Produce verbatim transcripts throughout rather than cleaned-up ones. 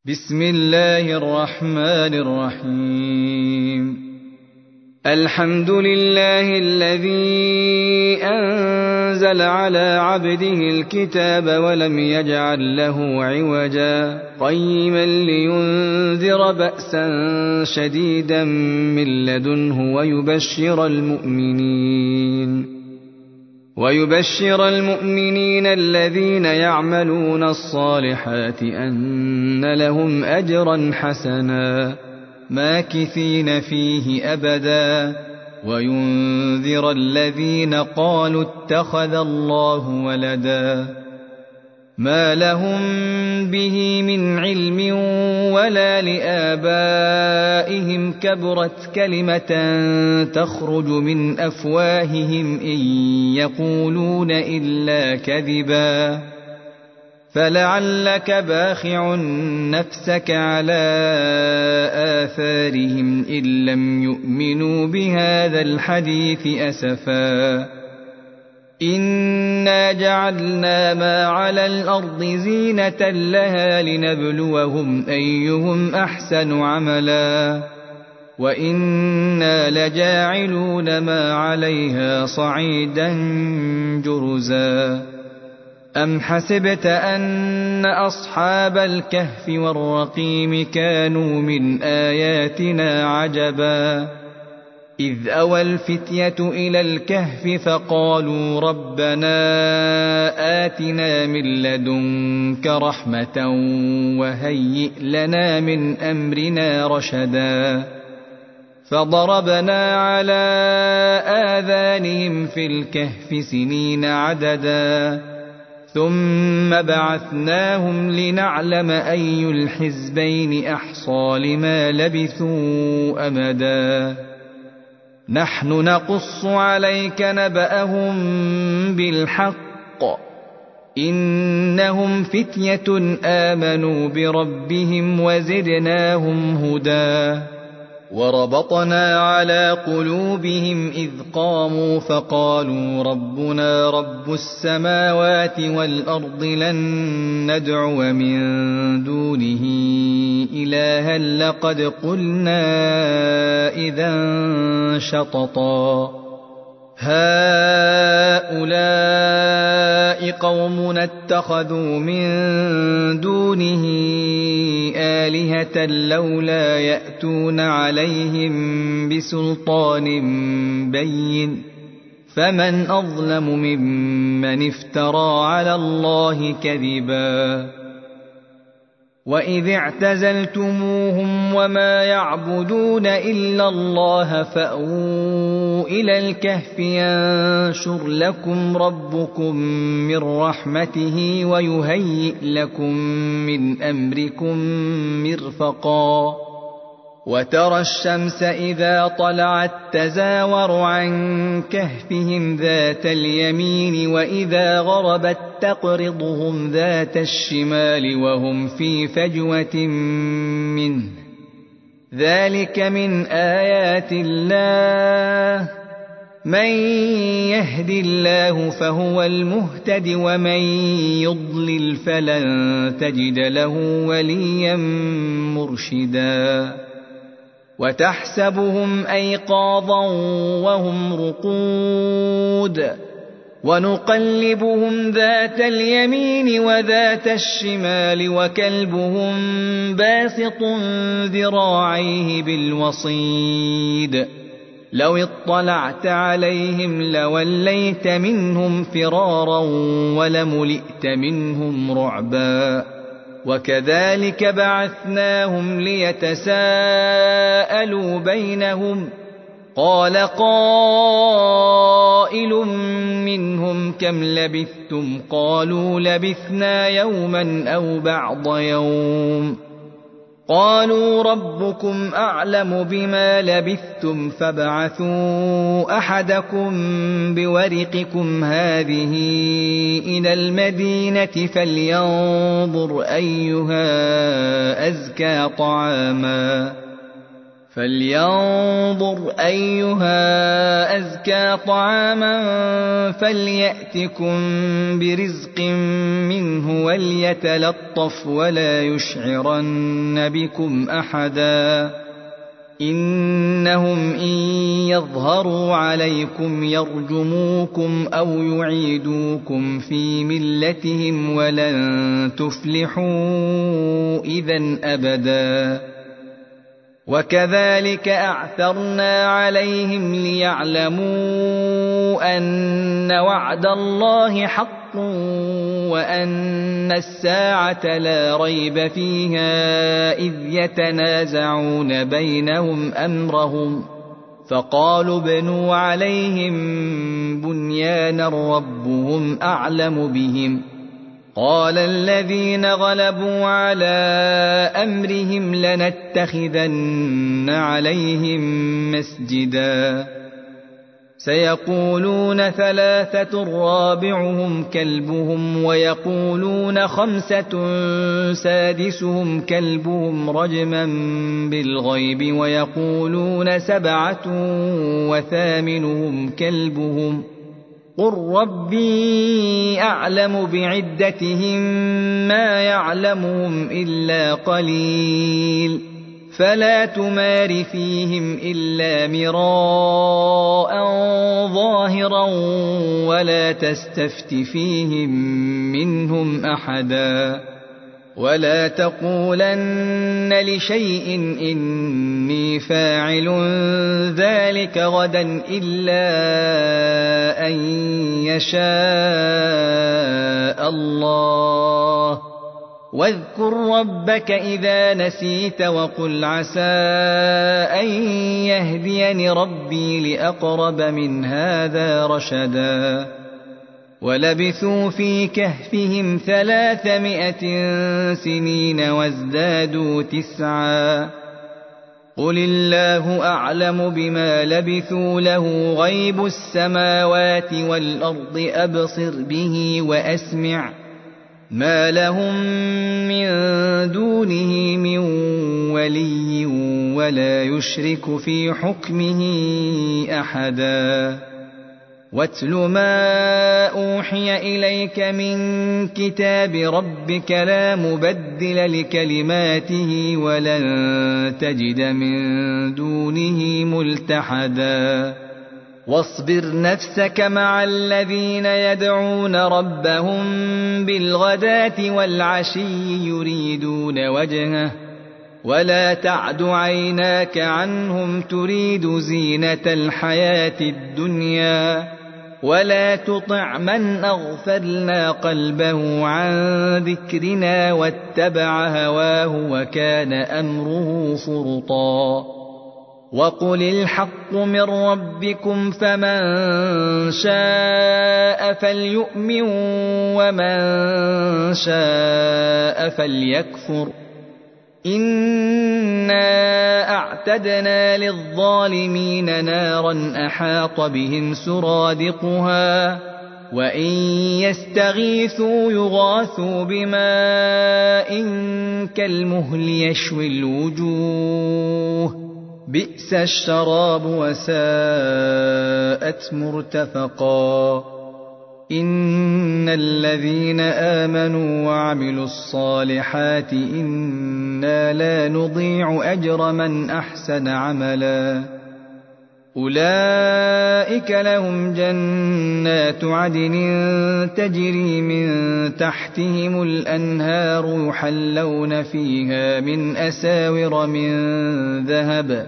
بسم الله الرحمن الرحيم. الحمد لله الذي أنزل على عبده الكتاب ولم يجعل له عوجا قيما لينذر بأسا شديدا من لدنه ويبشر المؤمنين ويبشر المؤمنين الذين يعملون الصالحات أن لهم أجرا حسنا ماكثين فيه أبدا وينذر الذين قالوا اتخذ الله ولدا ما لهم به من علم ولا لآبائهم كبرت كلمة تخرج من أفواههم إن يقولون إلا كذبا فلعلك باخع نفسك على آثارهم إن لم يؤمنوا بهذا الحديث أسفا إنا جعلنا ما على الأرض زينة لها لنبلوهم أيهم أحسن عملا وإنا لجاعلون ما عليها صعيدا جرزا أم حسبت أن أصحاب الكهف والرقيم كانوا من آياتنا عجبا إذ أوى الفتية إلى الكهف فقالوا ربنا آتنا من لدنك رحمة وهيئ لنا من أمرنا رشدا فضربنا على آذانهم في الكهف سنين عددا ثم بعثناهم لنعلم أي الحزبين أحصى لما لبثوا أمدا نحن نقص عليك نبأهم بالحق إنهم فتية آمنوا بربهم وزدناهم هدى وربطنا على قلوبهم إذ قاموا فقالوا ربنا رب السماوات والأرض لن ندعو من دونه إلها لقد قلنا إذا شططا هؤلاء قومنا اتخذوا من دونه آلهة لولا يأتون عليهم بسلطان بين فمن أظلم ممن افترى على الله كذبا وإذ اعتزلتموهم وما يعبدون إلا الله فأووا إلى الكهف ينشر لكم ربكم من رحمته ويهيئ لكم من أمركم مرفقا وترى الشمس إذا طلعت تزاور عن كهفهم ذات اليمين وإذا غربت تقرضهم ذات الشمال وهم في فجوة منه ذلك من آيات الله من يهد الله فهو المهتد ومن يضلل فلن تجد له وليا مرشدا وتحسبهم أيقاظا وهم رقود ونقلبهم ذات اليمين وذات الشمال وكلبهم باسط ذراعيه بالوصيد لو اطلعت عليهم لوليت منهم فرارا ولملئت منهم رعبا وكذلك بعثناهم ليتساءلوا بينهم قال قائل منهم كم لبثتم قالوا لبثنا يوما أو بعض يوم قالوا ربكم أعلم بما لبثتم فابعثوا أحدكم بورقكم هذه إلى المدينة فلينظر أيها أزكى طعاما فلينظر أيها أزكى طعاما فليأتكم برزق منه وليتلطف ولا يشعرن بكم أحدا إنهم إن يظهروا عليكم يرجموكم أو يعيدوكم في ملتهم ولن تفلحوا إذن أبدا وكذلك أعثرنا عليهم ليعلموا أن وعد الله حق وأن الساعة لا ريب فيها إذ يتنازعون بينهم أمرهم فقالوا ابنوا عليهم بنيانا ربهم أعلم بهم قال الذين غلبوا على أمرهم لنتخذن عليهم مسجدا سيقولون ثلاثة رابعهم كلبهم ويقولون خمسة سادسهم كلبهم رجما بالغيب ويقولون سبعة وثامنهم كلبهم قل ربي أعلم بعدتهم ما يعلمهم إلا قليل فلا تمار فيهم إلا مراء ظاهرا ولا تستفت فيهم منهم أحدا ولا تقولن لشيء إني فاعل ذلك غدا إلا أن يشاء الله واذكر ربك إذا نسيت وقل عسى أن يهديني ربي لأقرب من هذا رشدا ولبثوا في كهفهم ثلاثمائة سنين وازدادوا تسعا قل الله أعلم بما لبثوا له غيب السماوات والأرض أبصر به وأسمع ما لهم من دونه من ولي ولا يشرك في حكمه أحدا واتل ما أوحي إليك من كتاب ربك لا مبدل لكلماته ولن تجد من دونه ملتحدا واصبر نفسك مع الذين يدعون ربهم بالغداة والعشي يريدون وجهه ولا تعد عيناك عنهم تريد زينة الحياة الدنيا ولا تطع من أغفلنا قلبه عن ذكرنا واتبع هواه وكان أمره فرطا وقل الحق من ربكم فمن شاء فليؤمن ومن شاء فليكفر إنا أعتدنا للظالمين نارا أحاط بهم سرادقها وإن يستغيثوا يغاثوا بماء كالمهل يشوي الوجوه بئس الشراب وساءت مرتفقا إن الذين آمنوا وعملوا الصالحات إنا لا نضيع أجر من أحسن عملا أولئك لهم جنات عدن تجري من تحتهم الأنهار يحلون فيها من أساور من ذهب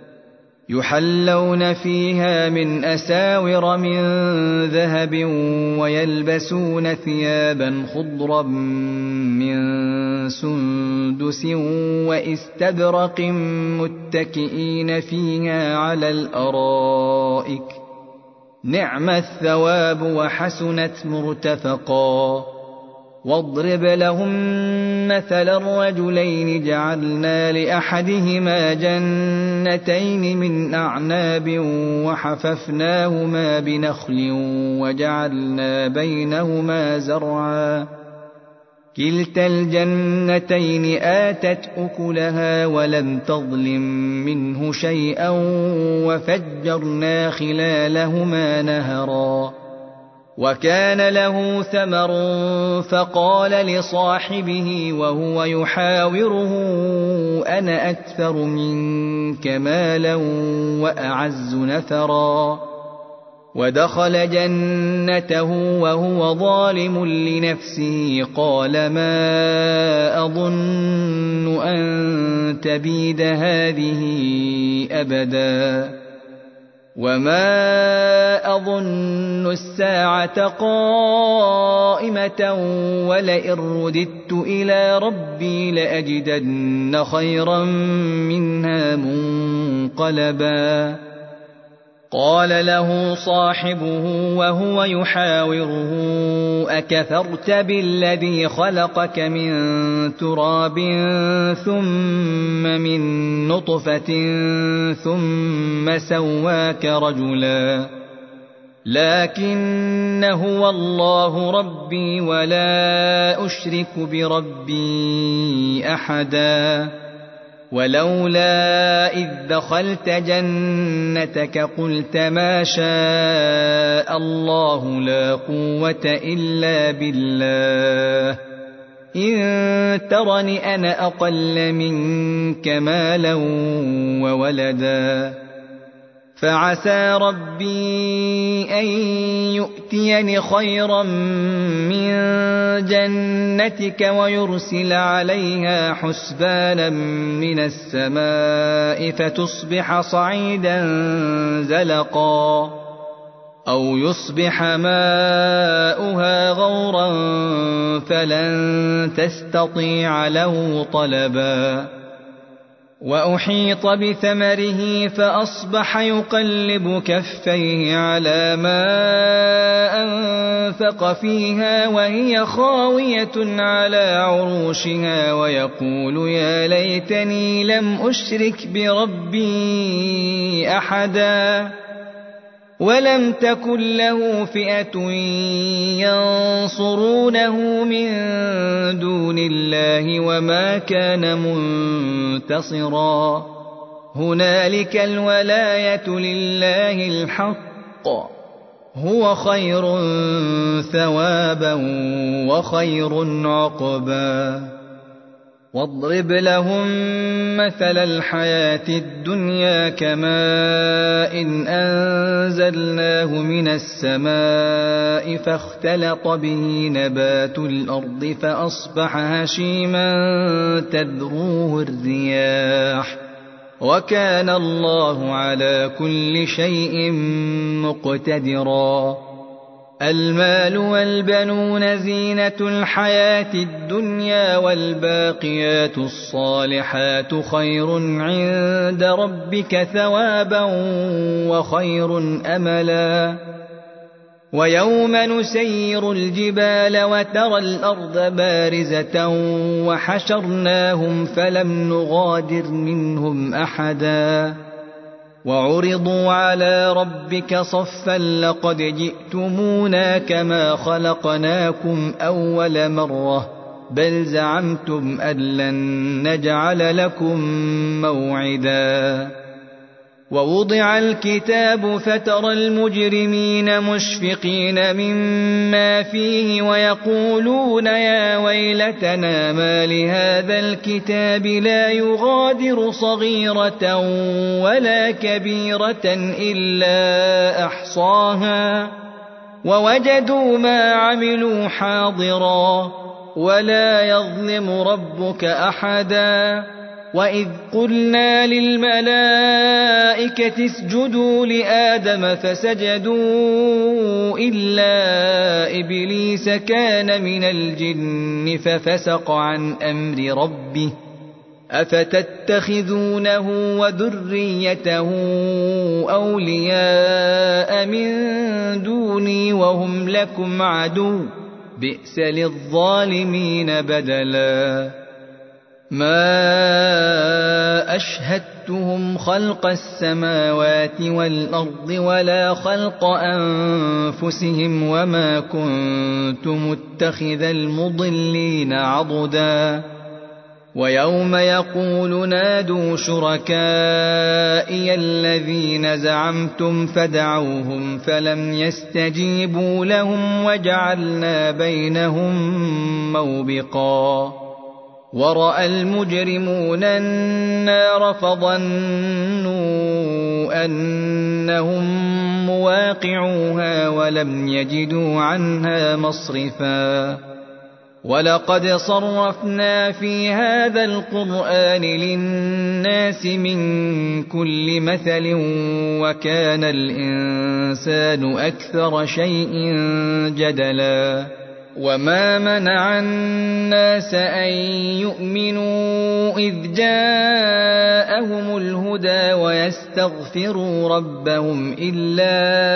يحلون فيها من أساور من ذهب ويلبسون ثيابا خضرا من سندس واستبرق متكئين فيها على الأرائك نعم الثواب وحسنت مرتفقا واضرب لهم مثل الرجلين جعلنا لأحدهما جنتين من أعناب وحففناهما بنخل وجعلنا بينهما زرعا كلتا الجنتين آتت أكلها ولم تظلم منه شيئا وفجرنا خلالهما نهرا وكان له ثمر فقال لصاحبه وهو يحاوره أنا أكثر منك مالا وأعز نفرا ودخل جنته وهو ظالم لنفسه قال ما أظن أن تبيد هذه أبدا وما أظن الساعة قائمة ولئن رددت إلى ربي لأجدن خيرا منها منقلبا قال له صاحبه وهو يحاوره أكفرت بالذي خلقك من تراب ثم من نطفة ثم سواك رجلا لكن هو الله ربي ولا أشرك بربي أحدا ولولا إذ دخلت جنتك قلت ما شاء الله لا قوة إلا بالله إن ترني أنا أقل منك مالا وولدا فعسى ربي أن يؤتيني خيرا من جنتك ويرسل عليها حسبانا من السماء فتصبح صعيدا زلقا أو يصبح ماؤها غورا فلن تستطيع له طلبا وأحيط بثمره فأصبح يقلب كفيه على ما أنفق فيها وهي خاوية على عروشها ويقول يا ليتني لم أشرك بربي أحدا ولم تكن له فئة ينصرونه من دون الله وما كان منتصرا هنالك الولاية لله الحق هو خير ثوابا وخير عقبا واضرب لهم مثل الحياة الدنيا كماء إن أنزلناه من السماء فاختلط به نبات الأرض فأصبح هشيما تذروه الرياح وكان الله على كل شيء مقتدرا المال والبنون زينة الحياة الدنيا والباقيات الصالحات خير عند ربك ثوابا وخير أملا ويوم نسير الجبال وترى الأرض بارزة وحشرناهم فلم نغادر منهم أحدا وعرضوا على ربك صفا لقد جئتمونا كما خلقناكم أول مرة بل زعمتم أن لن نجعل لكم موعدا ووضع الكتاب فترى المجرمين مشفقين مما فيه ويقولون يا ويلتنا ما لهذا الكتاب لا يغادر صغيرة ولا كبيرة إلا أحصاها ووجدوا ما عملوا حاضرا ولا يظلم ربك أحدا وإذ قلنا للملائكة اسجدوا لآدم فسجدوا إلا إبليس كان من الجن ففسق عن أمر ربه أفتتخذونه وذريته أولياء من دوني وهم لكم عدو بئس للظالمين بدلا ما أشهدت أشهدتهم خلق السماوات والأرض ولا خلق أنفسهم وما كنت متخذ المضلين عضدا ويوم يقول نادوا شركائي الذين زعمتم فدعوهم فلم يستجيبوا لهم وجعلنا بينهم موبقا ورأى المجرمون النار فظنوا أنهم مواقعوها ولم يجدوا عنها مصرفا ولقد صرفنا في هذا القرآن للناس من كل مثل وكان الإنسان أكثر شيء جدلا وما منع الناس أن يؤمنوا إذ جاءهم الهدى ويستغفروا ربهم إلا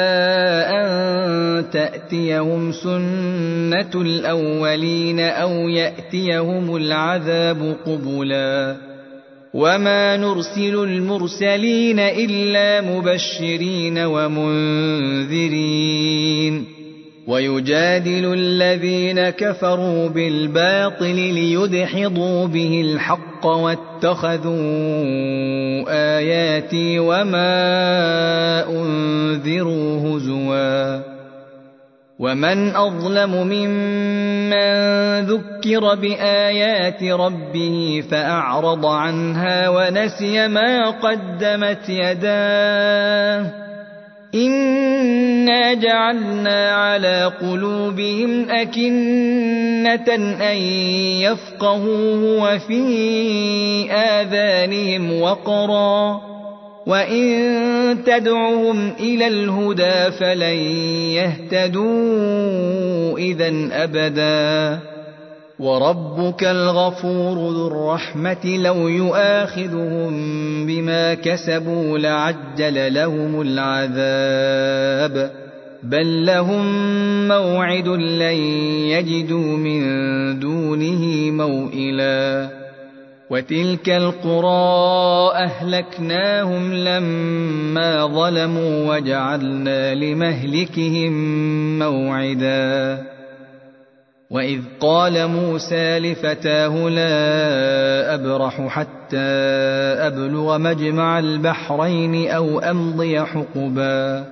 أن تأتيهم سنة الأولين أو يأتيهم العذاب قبلا وما نرسل المرسلين إلا مبشرين ومنذرين ويجادل الذين كفروا بالباطل ليدحضوا به الحق واتخذوا آياتي وما أنذروا هزوا ومن أظلم ممن ذكر بآيات ربه فأعرض عنها ونسي ما قدمت يداه إنا جعلنا على قلوبهم أكنة أن يفقهوه وفي آذانهم وقرا وإن تدعهم إلى الهدى فلن يهتدوا إذن أبدا وربك الغفور ذو الرحمة لو يؤاخذهم بما كسبوا لعجل لهم العذاب بل لهم موعد لن يجدوا من دونه موئلا وتلك القرى أهلكناهم لما ظلموا وجعلنا لمهلكهم موعدا وإذ قال موسى لفتاه لا أبرح حتى أبلغ مجمع البحرين أو أمضي حقبا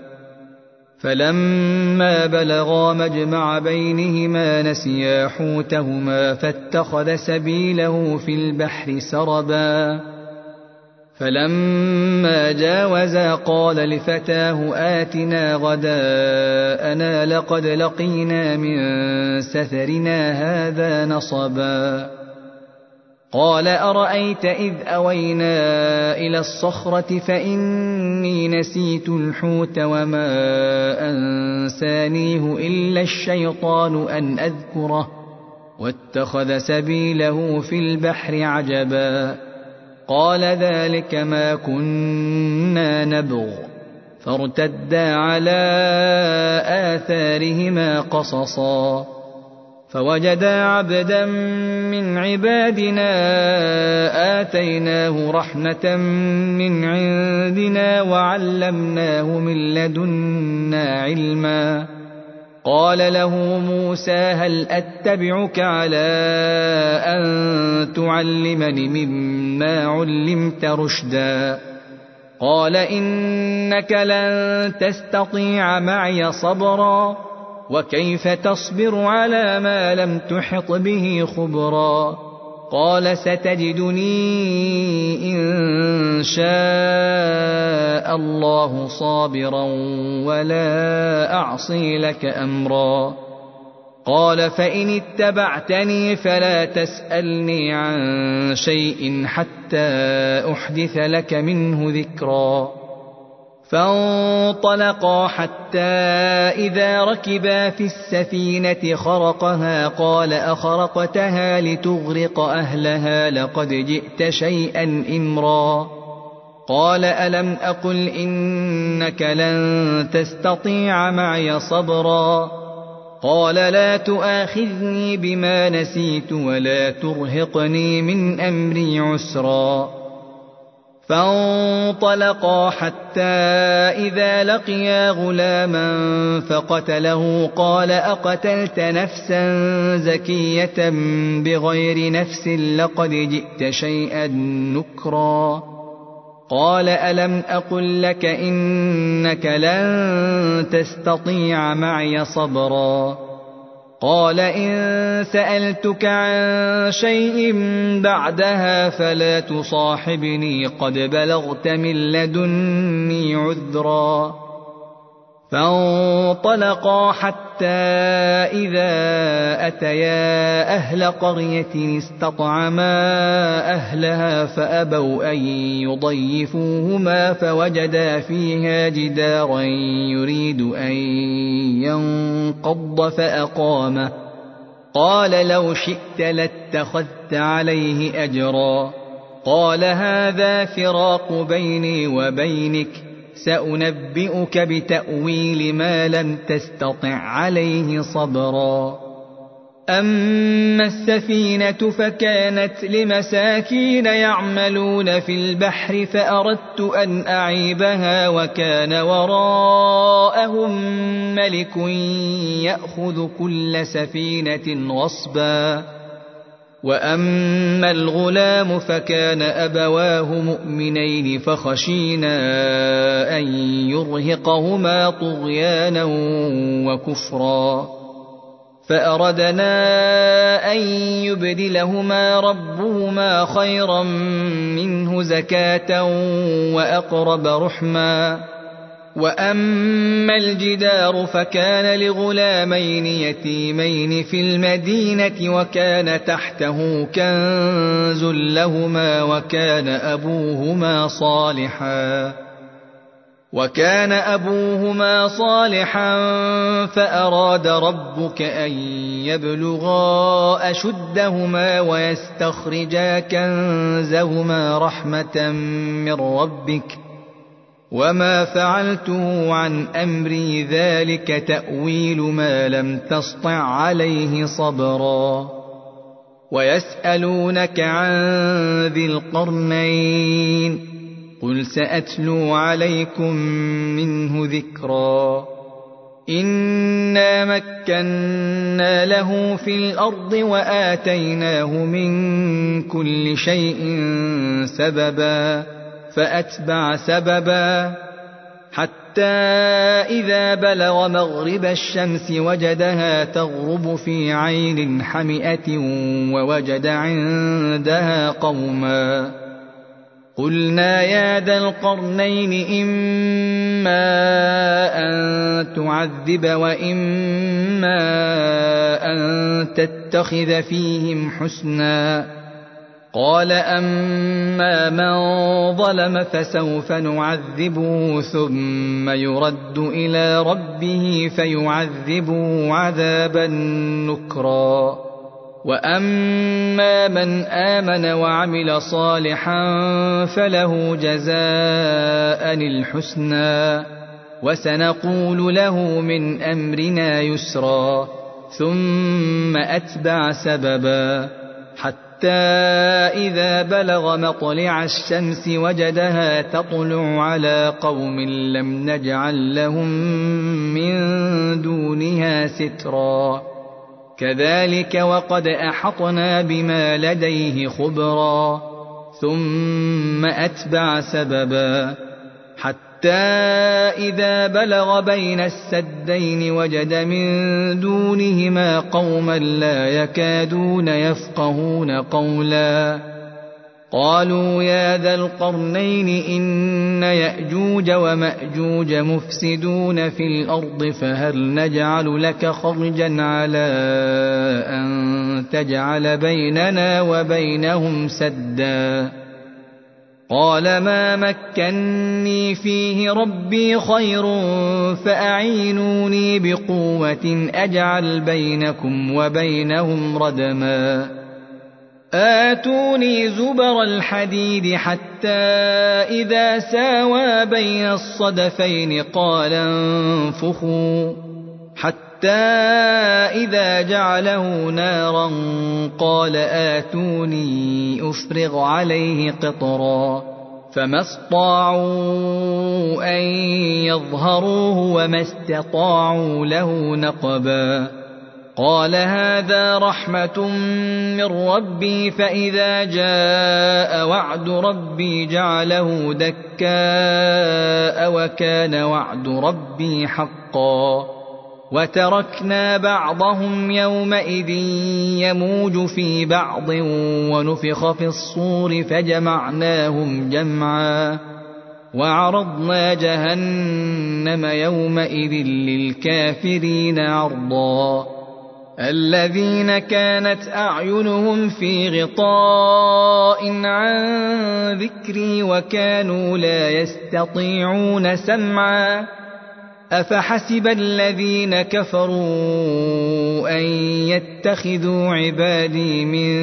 فلما بلغا مجمع بينهما نسيا حوتهما فاتخذ سبيله في البحر سربا فلما جاوزا قال لفتاه آتنا غداءنا لقد لقينا من سفرنا هذا نصبا قال أرأيت إذ أوينا إلى الصخرة فإني نسيت الحوت وما أنسانيه إلا الشيطان أن أذكره واتخذ سبيله في البحر عجبا قال ذلك ما كنا نبغ فارتدا على آثارهما قصصا فوجدا عبدا من عبادنا آتيناه رحمة من عندنا وعلمناه من لدنا علما قال له موسى هل أتبعك على أن تعلمني مما علمت رشدا قال إنك لن تستطيع معي صبرا وكيف تصبر على ما لم تحط به خبرا قال ستجدني إن شاء الله صابرا ولا أعصي لك أمرا قال فإن اتبعتني فلا تسألني عن شيء حتى أحدث لك منه ذكرا فانطلقا حتى إذا ركبا في السفينة خرقها قال أخرقتها لتغرق أهلها لقد جئت شيئا إمرا قال ألم أقل إنك لن تستطيع معي صبرا قال لا تؤاخذني بما نسيت ولا ترهقني من أمري عسرا فانطلقا حتى إذا لقيا غلاما فقتله قال أقتلت نفسا زكية بغير نفس لقد جئت شيئا نكرا قال ألم أقل لك إنك لن تستطيع معي صبرا قال إن سألتك عن شيء بعدها فلا تصاحبني قد بلغت من لدني عذرا فانطلقا حتى إذا أتيا أهل قرية استطعما أهلها فأبوا أن يضيفوهما فوجدا فيها جدارا يريد أن ينقض فأقامه قال لو شئت لاتخذت عليه أجرا قال هذا فراق بيني وبينك سأنبئك بتأويل ما لم تستطع عليه صبرا أما السفينة فكانت لمساكين يعملون في البحر فأردت أن أعيبها وكان وراءهم ملك يأخذ كل سفينة غصبا وأما الغلام فكان أبواه مؤمنين فخشينا أن يرهقهما طغيانا وكفرا فأردنا أن يبدلهما ربهما خيرا منه زكاة وأقرب رحما وأما الجدار فكان لغلامين يتيمين في المدينة وكان تحته كنز لهما وكان أبوهما صالحا وكان أبوهما صالحا فأراد ربك أن يبلغا أشدهما ويستخرجا كنزهما رحمة من ربك وما فعلته عن أمري ذلك تأويل ما لم تسطع عليه صبرا ويسألونك عن ذي القرنين قل سأتلو عليكم منه ذكرا إنا مكنا له في الأرض وآتيناه من كل شيء سببا فأتبع سببا حتى إذا بلغ مغرب الشمس وجدها تغرب في عين حمئة ووجد عندها قوما قلنا يا ذا القرنين إما أن تعذب وإما أن تتخذ فيهم حسنا قال أما من ظلم فسوف نعذبه ثم يرد إلى ربه فيعذبه عذابا نكرا وأما من آمن وعمل صالحا فله جزاء الحسنى وسنقول له من أمرنا يسرا ثم أتبع سببا حتى إذا بلغ مطلع الشمس وجدها تطلع على قوم لم نجعل لهم من دونها سترا كذلك وقد أحطنا بما لديه خبرا ثم أتبع سببا حتى إذا بلغ بين السدين وجد من دونهما قوما لا يكادون يفقهون قولا قالوا يا ذا القرنين إن يأجوج ومأجوج مفسدون في الأرض فهل نجعل لك خرجا على أن تجعل بيننا وبينهم سدا قال ما مكني فيه ربي خير فأعينوني بقوة أجعل بينكم وبينهم ردما آتوني زبر الحديد حتى إذا ساوى بين الصدفين قال انفخوا حتى إذا جعله نارا قال آتوني أفرغ عليه قطرا فما استطاعوا أن يظهروه وما استطاعوا له نقبا قال هذا رحمة من ربي فإذا جاء وعد ربي جعله دكاء وكان وعد ربي حقا وتركنا بعضهم يومئذ يموج في بعض ونفخ في الصور فجمعناهم جمعا وعرضنا جهنم يومئذ للكافرين عرضا الذين كانت أعينهم في غطاء عن ذكري وكانوا لا يستطيعون سمعا أفحسب الذين كفروا أن يتخذوا عبادي من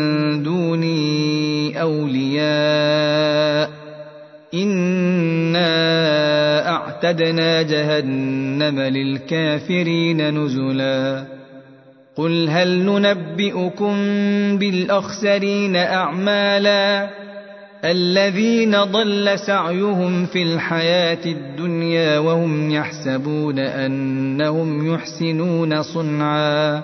دوني أولياء إنا أعتدنا جهنم للكافرين نزلا قل هل ننبئكم بالأخسرين أعمالا الذين ضل سعيهم في الحياة الدنيا وهم يحسبون أنهم يحسنون صنعا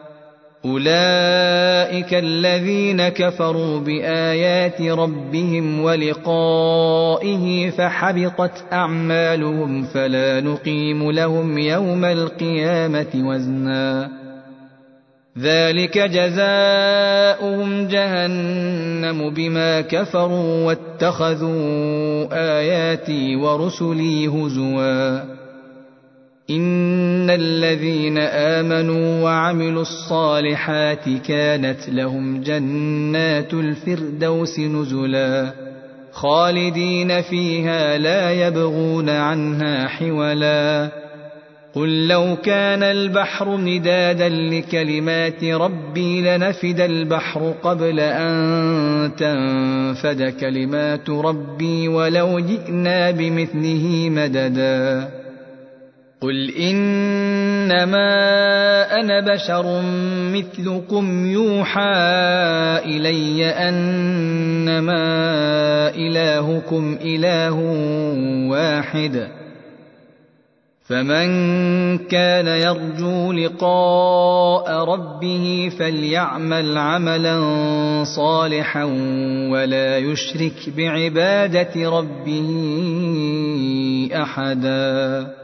أولئك الذين كفروا بآيات ربهم ولقائه فحبطت أعمالهم فلا نقيم لهم يوم القيامة وزنا ذلك جزاؤهم جهنم بما كفروا واتخذوا آياتي ورسلي هزوا إن الذين آمنوا وعملوا الصالحات كانت لهم جنات الفردوس نزلا خالدين فيها لا يبغون عنها حولا قل لو كان البحر مدادا لكلمات ربي لنفد البحر قبل أن تنفد كلمات ربي ولو جئنا بمثله مددا قل إنما أنا بشر مثلكم يوحى إلي أنما إلهكم إله واحد فمن كان يرجو لقاء ربه فليعمل عملا صالحا ولا يشرك بعبادة ربه أحدا.